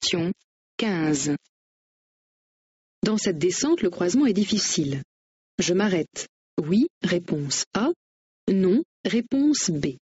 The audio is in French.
Question 15. Dans cette descente, le croisement est difficile. Je m'arrête. Oui, réponse A. Non, réponse B.